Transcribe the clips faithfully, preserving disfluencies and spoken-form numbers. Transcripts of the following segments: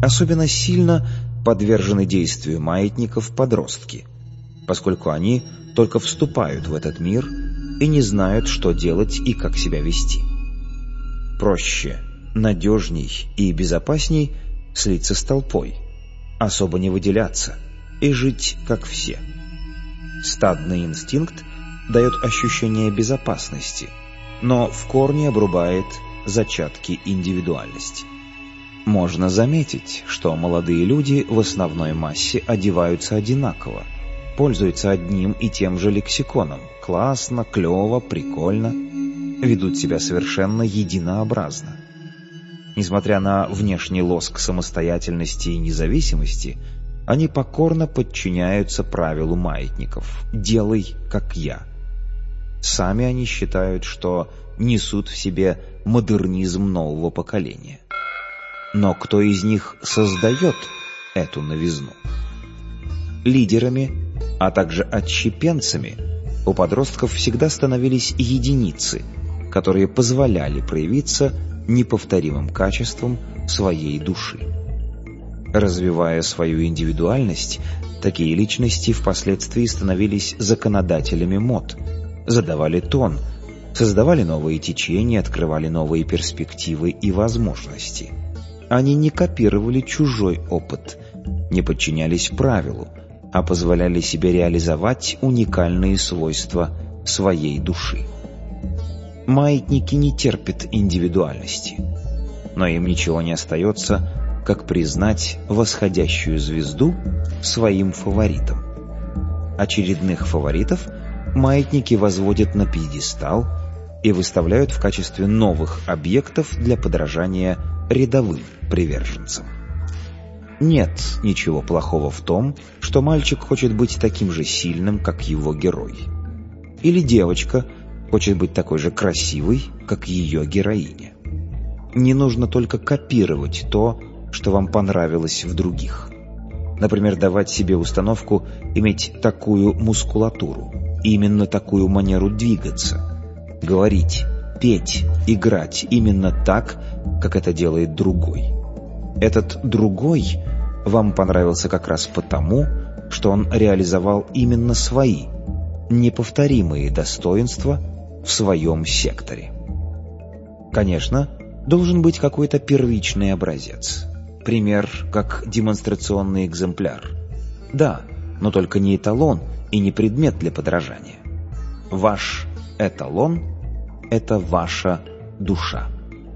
Особенно сильно подвержены действию маятников подростки, поскольку они только вступают в этот мир и не знают, что делать и как себя вести. Проще, надежней и безопасней слиться с толпой, особо не выделяться и жить как все. Стадный инстинкт дает ощущение безопасности, но в корне обрубает зачатки индивидуальности. Можно заметить, что молодые люди в основной массе одеваются одинаково, пользуются одним и тем же лексиконом – классно, клево, прикольно, ведут себя совершенно единообразно. Несмотря на внешний лоск самостоятельности и независимости, они покорно подчиняются правилу маятников «делай, как я». Сами они считают, что несут в себе модернизм нового поколения. Но кто из них создает эту новизну? Лидерами, а также отщепенцами у подростков всегда становились единицы, которые позволяли проявиться неповторимым качеством своей души. Развивая свою индивидуальность, такие личности впоследствии становились законодателями мод, задавали тон, создавали новые течения, открывали новые перспективы и возможности. Они не копировали чужой опыт, не подчинялись правилу, а позволяли себе реализовать уникальные свойства своей души. Маятники не терпят индивидуальности, но им ничего не остается, как признать восходящую звезду своим фаворитом. Очередных фаворитов маятники возводят на пьедестал и выставляют в качестве новых объектов для подражания рядовым приверженцам. Нет ничего плохого в том, что мальчик хочет быть таким же сильным, как его герой. Или девочка хочет быть такой же красивой, как ее героиня. Не нужно только копировать то, что вам понравилось в других. Например, давать себе установку иметь такую мускулатуру, именно такую манеру двигаться, говорить, петь, играть именно так, как это делает другой. Этот другой вам понравился как раз потому, что он реализовал именно свои, неповторимые достоинства в своем секторе. Конечно, должен быть какой-то первичный образец. Пример как демонстрационный экземпляр. Да, но только не эталон и не предмет для подражания. Ваш эталон — это ваша душа.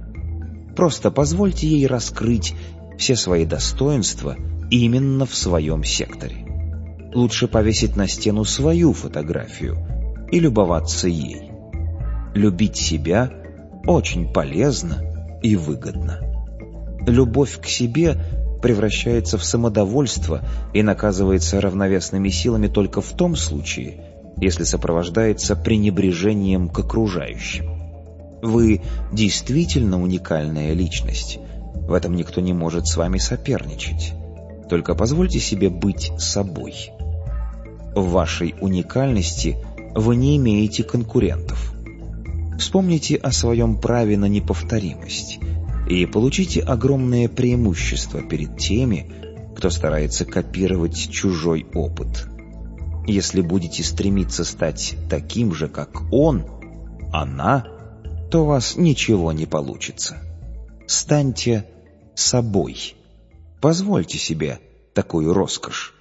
Просто позвольте ей раскрыть все свои достоинства именно в своем секторе. Лучше повесить на стену свою фотографию и любоваться ей. Любить себя очень полезно и выгодно. Любовь к себе превращается в самодовольство и наказывается равновесными силами только в том случае, если сопровождается пренебрежением к окружающим. Вы действительно уникальная личность. В этом никто не может с вами соперничать. Только позвольте себе быть собой. В вашей уникальности вы не имеете конкурентов. Вспомните о своем праве на неповторимость и получите огромное преимущество перед теми, кто старается копировать чужой опыт. Если будете стремиться стать таким же, как он, она, то у вас ничего не получится. Станьте собой. Позвольте себе такую роскошь.